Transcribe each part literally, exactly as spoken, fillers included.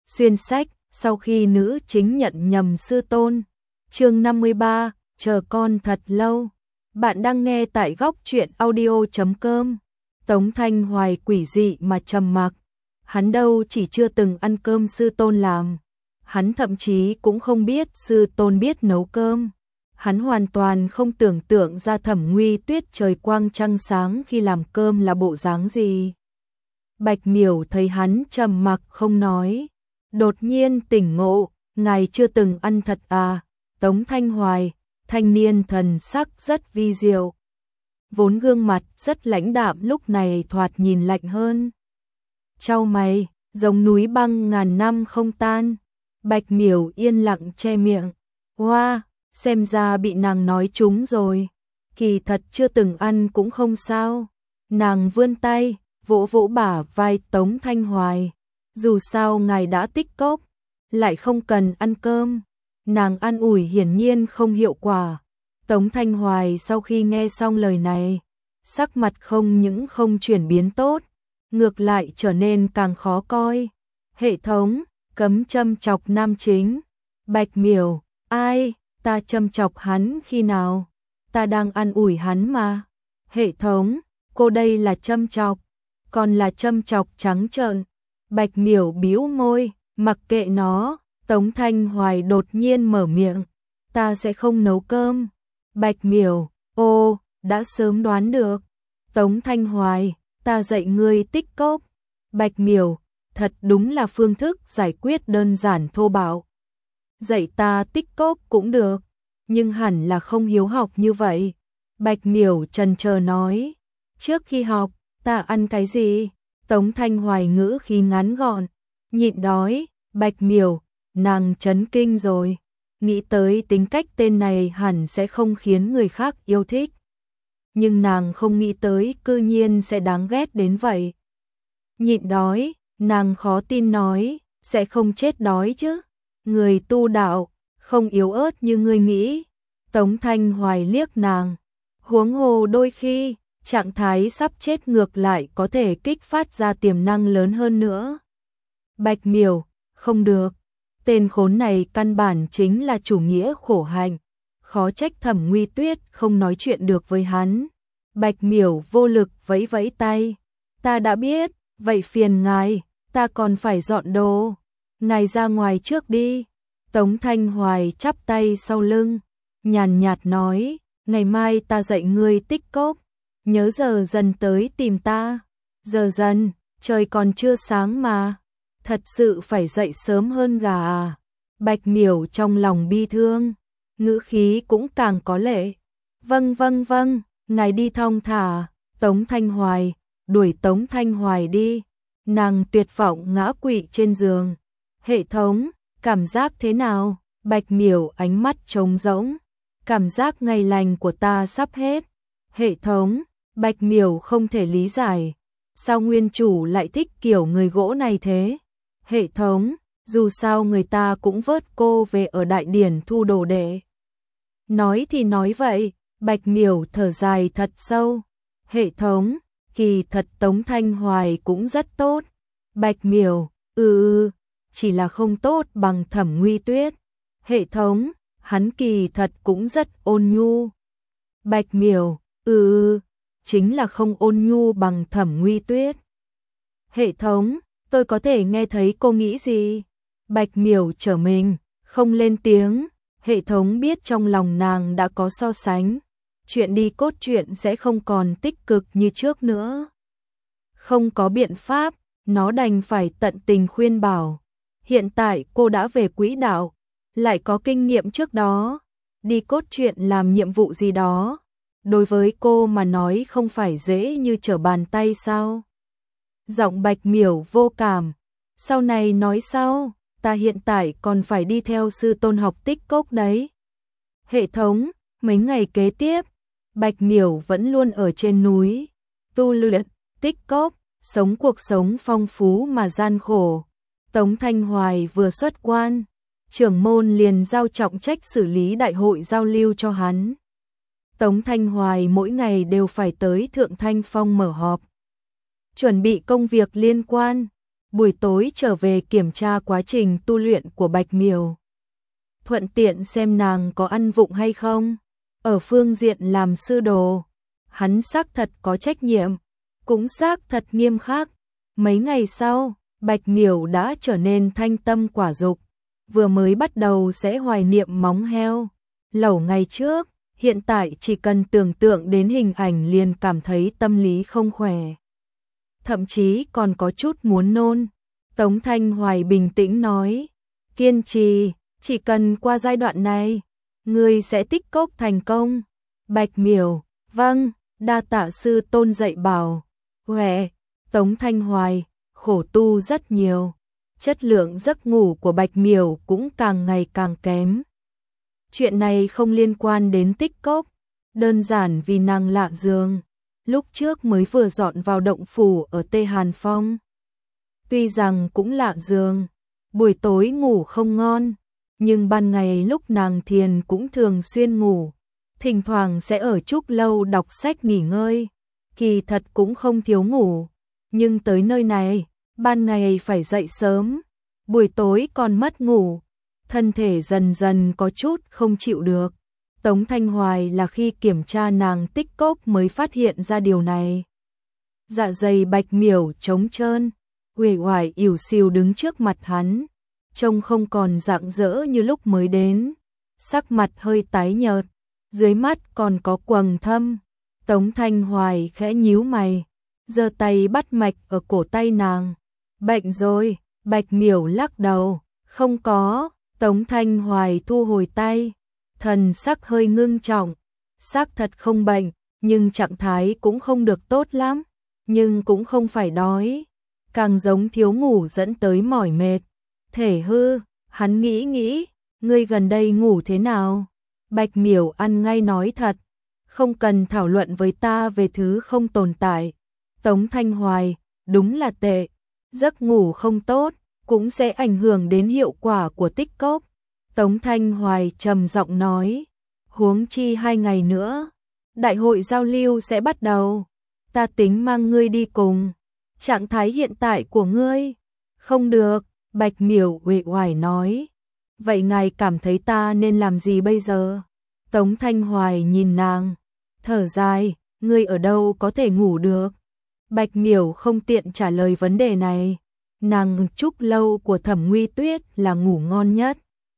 Xuyên sách, sau khi nữ chính nhận nhầm sư tôn. Chương năm mươi ba, chờ con thật lâu. Bạn đang nghe tại góc truyện audio chấm com. Tống Thanh Hoài quỷ dị mà trầm mặc. Hắn đâu chỉ chưa từng ăn cơm sư tôn làm. Hắn thậm chí cũng không biết sư tôn biết nấu cơm. Hắn hoàn toàn không tưởng tượng ra Thẩm Nguy Tuyết trời quang trăng sáng khi làm cơm là bộ dáng gì. Bạch Miểu thấy hắn trầm mặc không nói, đột nhiên tỉnh ngộ, ngài chưa từng ăn thật à? Tống Thanh Hoài, thanh niên thần sắc rất vi diệu. Vốn gương mặt rất lãnh đạm lúc này thoạt nhìn lạnh hơn. Chau mày, giống núi băng ngàn năm không tan. Bạch Miểu yên lặng che miệng. Hoa, xem ra bị nàng nói trúng rồi. Kỳ thật chưa từng ăn cũng không sao. Nàng vươn tay, vỗ vỗ bả vai Tống Thanh Hoài. Dù sao ngài đã tích cóp, lại không cần ăn cơm. Nàng an ủi hiển nhiên không hiệu quả. Tống Thanh Hoài sau khi nghe xong lời này, sắc mặt không những không chuyển biến tốt, ngược lại trở nên càng khó coi. Hệ thống, cấm châm chọc nam chính. Bạch Miểu, ai, ta châm chọc hắn khi nào? Ta đang an ủi hắn mà. Hệ thống, cô đây là châm chọc, còn là châm chọc trắng trợn. Bạch Miểu bĩu môi, mặc kệ nó. Tống Thanh Hoài đột nhiên mở miệng, ta sẽ không nấu cơm. Bạch Miểu, ô, đã sớm đoán được. Tống Thanh Hoài, ta dạy ngươi tích cóp. Bạch Miểu, thật đúng là phương thức giải quyết đơn giản thô bạo. Dạy ta tích cóp cũng được, nhưng hẳn là không hiếu học như vậy. Bạch Miểu chần chờ nói, trước khi học, ta ăn cái gì? Tống Thanh Hoài ngữ khí ngắn gọn, nhịn đói. Bạch Miểu, nàng chấn kinh rồi, nghĩ tới tính cách tên này hẳn sẽ không khiến người khác yêu thích. Nhưng nàng không nghĩ tới cư nhiên sẽ đáng ghét đến vậy. Nhịn đói, nàng khó tin nói, sẽ không chết đói chứ. Người tu đạo, không yếu ớt như ngươi nghĩ. Tống Thanh Hoài liếc nàng, huống hồ đôi khi, trạng thái sắp chết ngược lại có thể kích phát ra tiềm năng lớn hơn nữa. Bạch Miểu, không được. Tên khốn này căn bản chính là chủ nghĩa khổ hạnh, khó trách Thẩm Nguy Tuyết không nói chuyện được với hắn. Bạch Miểu vô lực vẫy vẫy tay, ta đã biết, vậy phiền ngài, ta còn phải dọn đồ, ngài ra ngoài trước đi. Tống Thanh Hoài chắp tay sau lưng, nhàn nhạt nói, ngày mai ta dạy ngươi tích cóp, nhớ giờ dần tới tìm ta. Giờ dần, trời còn chưa sáng mà. Thật sự phải dậy sớm hơn gà à? Bạch Miểu trong lòng bi thương, ngữ khí cũng càng có lệ. Vâng vâng vâng, ngài đi thong thả. Tống Thanh Hoài, đuổi Tống Thanh Hoài đi. Nàng tuyệt vọng ngã quỵ trên giường. Hệ thống, cảm giác thế nào? Bạch Miểu ánh mắt trống rỗng. Cảm giác ngày lành của ta sắp hết. Hệ thống, Bạch Miểu không thể lý giải. Sao nguyên chủ lại thích kiểu người gỗ này thế? Hệ thống, dù sao người ta cũng vớt cô về ở đại điển thu đồ đệ. Nói thì nói vậy, Bạch Miểu thở dài thật sâu. Hệ thống, kỳ thật Tống Thanh Hoài cũng rất tốt. Bạch Miểu, ừ ừ, chỉ là không tốt bằng Thẩm Nguy Tuyết. Hệ thống, hắn kỳ thật cũng rất ôn nhu. Bạch Miểu, ừ ừ, chính là không ôn nhu bằng Thẩm Nguy Tuyết. Hệ thống, tôi có thể nghe thấy cô nghĩ gì? Bạch Miểu trở mình, không lên tiếng. Hệ thống biết trong lòng nàng đã có so sánh. Chuyện đi cốt truyện sẽ không còn tích cực như trước nữa. Không có biện pháp, nó đành phải tận tình khuyên bảo. Hiện tại cô đã về quỹ đạo, lại có kinh nghiệm trước đó. Đi cốt truyện làm nhiệm vụ gì đó. Đối với cô mà nói không phải dễ như trở bàn tay sao? Giọng Bạch Miểu vô cảm. Sau này nói sau, ta hiện tại còn phải đi theo sư tôn học tích cóp đấy. Hệ thống, mấy ngày kế tiếp, Bạch Miểu vẫn luôn ở trên núi, tu luyện, tích cóp, sống cuộc sống phong phú mà gian khổ. Tống Thanh Hoài vừa xuất quan, trưởng môn liền giao trọng trách xử lý đại hội giao lưu cho hắn. Tống Thanh Hoài mỗi ngày đều phải tới Thượng Thanh Phong mở họp, chuẩn bị công việc liên quan. buổi tối trở về kiểm tra quá trình tu luyện của Bạch Miểu. Thuận tiện xem nàng có ăn vụng hay không. Ở phương diện làm sư đồ, hắn xác thật có trách nhiệm, cũng xác thật nghiêm khắc. Mấy ngày sau, Bạch Miểu đã trở nên thanh tâm quả dục, vừa mới bắt đầu sẽ hoài niệm móng heo lẩu ngày trước, hiện tại chỉ cần tưởng tượng đến hình ảnh liền cảm thấy tâm lý không khỏe. Thậm chí còn có chút muốn nôn. Tống Thanh Hoài bình tĩnh nói, kiên trì, chỉ cần qua giai đoạn này, ngươi sẽ tích cóp thành công. Bạch Miểu, vâng, đa tạ sư tôn dạy bảo. Huệ, Tống Thanh Hoài, khổ tu rất nhiều. Chất lượng giấc ngủ của Bạch Miểu cũng càng ngày càng kém. Chuyện này không liên quan đến tích cóp, đơn giản vì nàng lạ giường. Lúc trước mới vừa dọn vào động phủ ở Tê Hàn Phong. Tuy rằng cũng lạ giường, buổi tối ngủ không ngon, nhưng ban ngày lúc nàng thiền cũng thường xuyên ngủ, thỉnh thoảng sẽ ở trúc lâu đọc sách nghỉ ngơi, kỳ thật cũng không thiếu ngủ, nhưng tới nơi này, ban ngày phải dậy sớm, buổi tối còn mất ngủ, thân thể dần dần có chút không chịu được. Tống Thanh Hoài là khi kiểm tra nàng tích cóp mới phát hiện ra điều này. Dạ dày Bạch Miểu trống trơn, uể oải ỉu xìu đứng trước mặt hắn, trông không còn rạng rỡ như lúc mới đến, sắc mặt hơi tái nhợt, dưới mắt còn có quầng thâm. Tống Thanh Hoài khẽ nhíu mày, giơ tay bắt mạch ở cổ tay nàng. Bệnh rồi, Bạch Miểu lắc đầu, không có. Tống Thanh Hoài thu hồi tay, thần sắc hơi ngưng trọng, xác thật không bệnh, nhưng trạng thái cũng không được tốt lắm, nhưng cũng không phải đói, càng giống thiếu ngủ dẫn tới mỏi mệt, thể hư. Hắn nghĩ nghĩ, ngươi gần đây ngủ thế nào? Bạch Miểu ăn ngay nói thật, không cần thảo luận với ta về thứ không tồn tại. Tống Thanh Hoài, đúng là tệ, giấc ngủ không tốt, cũng sẽ ảnh hưởng đến hiệu quả của tích cóp. Tống Thanh Hoài trầm giọng nói, huống chi hai ngày nữa, đại hội giao lưu sẽ bắt đầu, ta tính mang ngươi đi cùng. Trạng thái hiện tại của ngươi, không được, Bạch Miểu uể oải nói. Vậy ngài cảm thấy ta nên làm gì bây giờ? Tống Thanh Hoài nhìn nàng, thở dài, ngươi ở đâu có thể ngủ được? Bạch Miểu không tiện trả lời vấn đề này, nàng trúc lâu của Thẩm Nguy Tuyết là ngủ ngon nhất.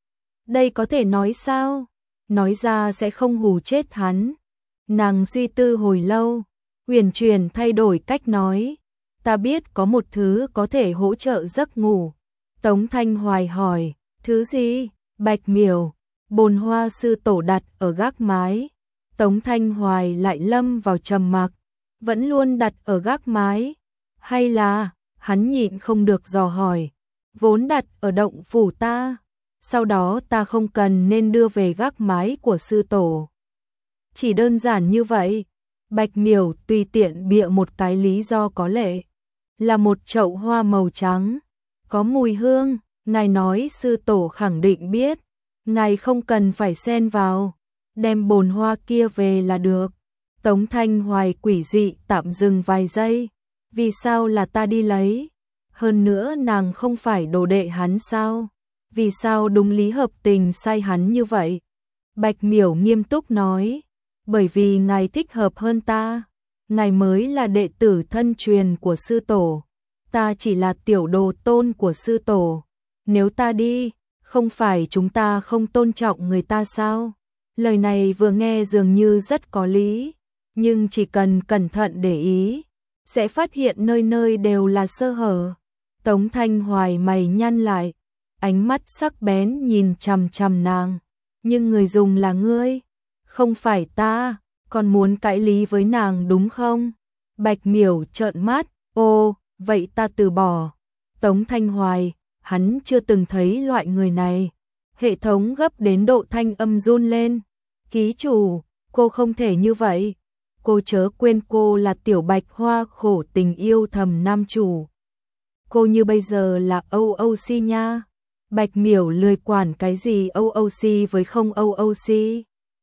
Đây có thể nói sao? Nói ra sẽ không hù chết hắn. Nàng suy tư hồi lâu, uyển chuyển thay đổi cách nói, ta biết có một thứ có thể hỗ trợ giấc ngủ. Tống Thanh Hoài hỏi, thứ gì? Bạch Miểu, bồn hoa sư tổ đặt ở gác mái. Tống Thanh Hoài lại lâm vào trầm mặc, vẫn luôn đặt ở gác mái, hay là, hắn nhịn không được dò hỏi, vốn đặt ở động phủ ta, sau đó ta không cần nên đưa về gác mái của sư tổ. Chỉ đơn giản như vậy. Bạch Miểu tùy tiện bịa một cái lý do có lệ, là một chậu hoa màu trắng, có mùi hương, ngài nói sư tổ khẳng định biết, ngài không cần phải xen vào, đem bồn hoa kia về là được. Tống Thanh Hoài quỷ dị tạm dừng vài giây, vì sao là ta đi lấy? Hơn nữa nàng không phải đồ đệ hắn sao? Vì sao đúng lý hợp tình sai hắn như vậy? Bạch Miểu nghiêm túc nói, bởi vì ngài thích hợp hơn ta, ngài mới là đệ tử thân truyền của sư tổ, ta chỉ là tiểu đồ tôn của sư tổ, nếu ta đi, không phải chúng ta không tôn trọng người ta sao? Lời này vừa nghe dường như rất có lý, nhưng chỉ cần cẩn thận để ý, sẽ phát hiện nơi nơi đều là sơ hở. Tống Thanh Hoài mày nhăn lại, ánh mắt sắc bén nhìn chằm chằm nàng, nhưng người dùng là ngươi, không phải ta, còn muốn cãi lý với nàng đúng không? Bạch Miểu trợn mắt, ô, vậy ta từ bỏ. Tống Thanh Hoài, hắn chưa từng thấy loại người này. Hệ thống gấp đến độ thanh âm run lên. Ký chủ, cô không thể như vậy. Cô chớ quên cô là tiểu bạch hoa khổ tình yêu thầm nam chủ. Cô như bây giờ là o o xê nha. Bạch Miểu lười quản cái gì o o xê với không o o xê.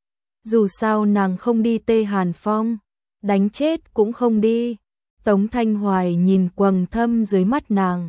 Dù sao nàng không đi Tê Hàn Phong, đánh chết cũng không đi. Tống Thanh Hoài nhìn quầng thâm dưới mắt nàng,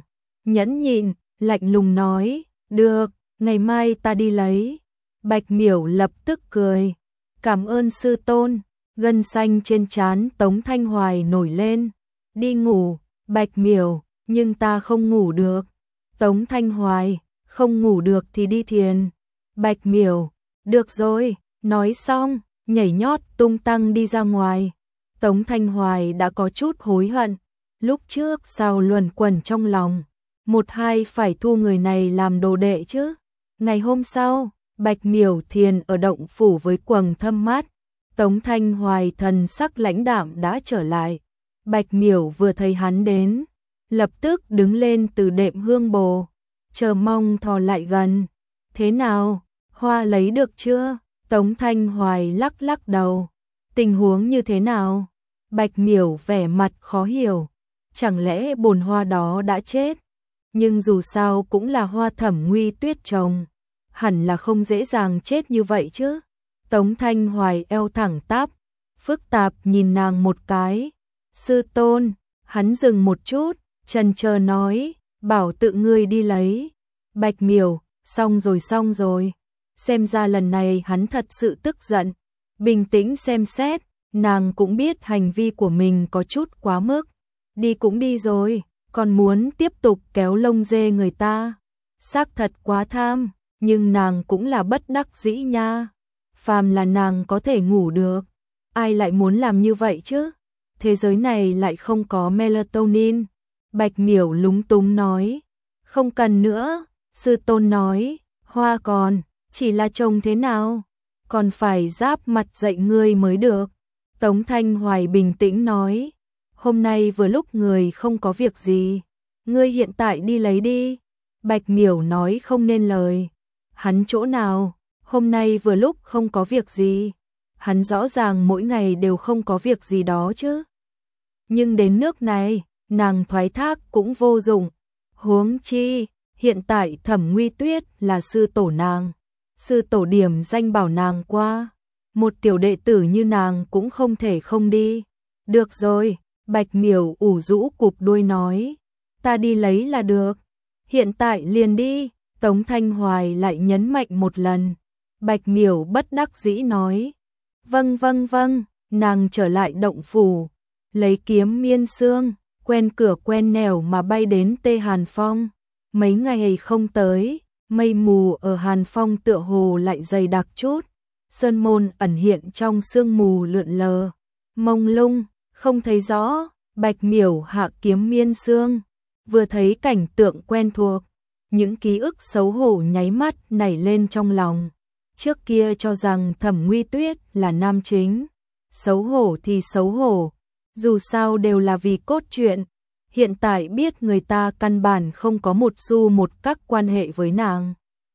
nhẫn nhịn, lạnh lùng nói, được, ngày mai ta đi lấy. Bạch Miểu lập tức cười, cảm ơn sư tôn. Gân xanh trên trán Tống Thanh Hoài nổi lên, đi ngủ. Bạch Miểu, nhưng ta không ngủ được. Tống Thanh Hoài, không ngủ được thì đi thiền. Bạch Miểu, được rồi, nói xong, nhảy nhót tung tăng đi ra ngoài. Tống Thanh Hoài đã có chút hối hận, lúc trước sao luẩn quẩn trong lòng, một hai phải thu người này làm đồ đệ chứ. Ngày hôm sau, Bạch Miểu thiền ở động phủ với quầng thâm mát. Tống Thanh Hoài thần sắc lãnh đạm đã trở lại. Bạch Miểu vừa thấy hắn đến, lập tức đứng lên từ đệm hương bồ, chờ mong thò lại gần. Thế nào, hoa lấy được chưa? Tống Thanh Hoài lắc lắc đầu. Tình huống như thế nào? Bạch Miểu vẻ mặt khó hiểu. Chẳng lẽ bồn hoa đó đã chết? Nhưng dù sao cũng là hoa Thẩm Nguy Tuyết trồng, hẳn là không dễ dàng chết như vậy chứ. Tống Thanh Hoài eo thẳng tắp, phức tạp nhìn nàng một cái. Sư tôn, hắn dừng một chút, chần chờ nói, bảo tự ngươi đi lấy. Bạch Miểu, xong rồi xong rồi. Xem ra lần này hắn thật sự tức giận. Bình tĩnh xem xét, nàng cũng biết hành vi của mình có chút quá mức. Đi cũng đi rồi, còn muốn tiếp tục kéo lông dê người ta. Xác thật quá tham, nhưng nàng cũng là bất đắc dĩ nha. Phàm là nàng có thể ngủ được, ai lại muốn làm như vậy chứ? Thế giới này lại không có melatonin. Bạch Miểu lúng túng nói, không cần nữa. Sư tôn nói, hoa còn, chỉ là trông thế nào, còn phải giáp mặt dạy ngươi mới được. Tống Thanh Hoài bình tĩnh nói, hôm nay vừa lúc người không có việc gì, ngươi hiện tại đi lấy đi. Bạch Miểu nói không nên lời. Hắn chỗ nào, hôm nay vừa lúc không có việc gì. Hắn rõ ràng mỗi ngày đều không có việc gì đó chứ. Nhưng đến nước này, nàng thoái thác cũng vô dụng. Huống chi, hiện tại Thẩm Nguy Tuyết là sư tổ nàng. Sư tổ điểm danh bảo nàng qua. Một tiểu đệ tử như nàng cũng không thể không đi. Được rồi, Bạch Miểu ủ rũ cụp đuôi nói. Ta đi lấy là được. Hiện tại liền đi. Tống Thanh Hoài lại nhấn mạnh một lần. Bạch Miểu bất đắc dĩ nói. Vâng vâng vâng, nàng trở lại động phủ. Lấy kiếm miên xương, quen cửa quen nẻo mà bay đến Tê Hàn Phong. Mấy ngày không tới, mây mù ở Hàn Phong tựa hồ lại dày đặc chút. Sơn môn ẩn hiện trong sương mù lượn lờ, mông lung, không thấy rõ. Bạch Miểu hạ kiếm miên xương, vừa thấy cảnh tượng quen thuộc, những ký ức xấu hổ nháy mắt nảy lên trong lòng. Trước kia cho rằng Thẩm Nguy Tuyết là nam chính, xấu hổ thì xấu hổ, dù sao đều là vì cốt truyện. Hiện tại biết người ta căn bản không có một xu một các quan hệ với nàng.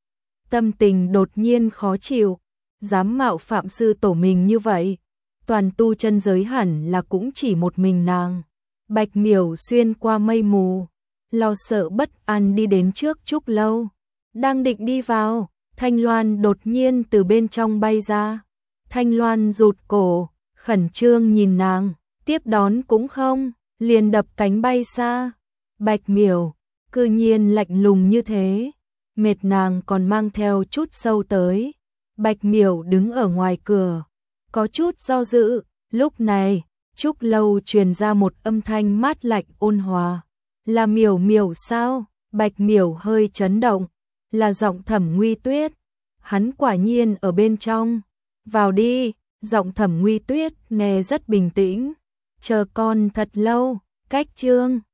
Tâm tình đột nhiên khó chịu, dám mạo phạm sư tổ mình như vậy. Toàn tu chân giới hẳn là cũng chỉ một mình nàng. Bạch Miểu xuyên qua mây mù, lo sợ bất an đi đến trước Trúc Lâu. Đang định đi vào, Thanh Loan đột nhiên từ bên trong bay ra. Thanh Loan rụt cổ, khẩn trương nhìn nàng, tiếp đón cũng không, liền đập cánh bay xa. Bạch Miểu, cư nhiên lạnh lùng như thế, mệt nàng còn mang theo chút sâu tới. Bạch Miểu đứng ở ngoài cửa, có chút do dự. Lúc này, Trúc Lâu truyền ra một âm thanh mát lạnh ôn hòa. Là Miểu Miểu sao? Bạch Miểu hơi chấn động, là giọng Thẩm Nguy Tuyết. Hắn quả nhiên ở bên trong. Vào đi. Giọng Thẩm Nguy Tuyết nghe rất bình tĩnh. Chờ con thật lâu. Cách chương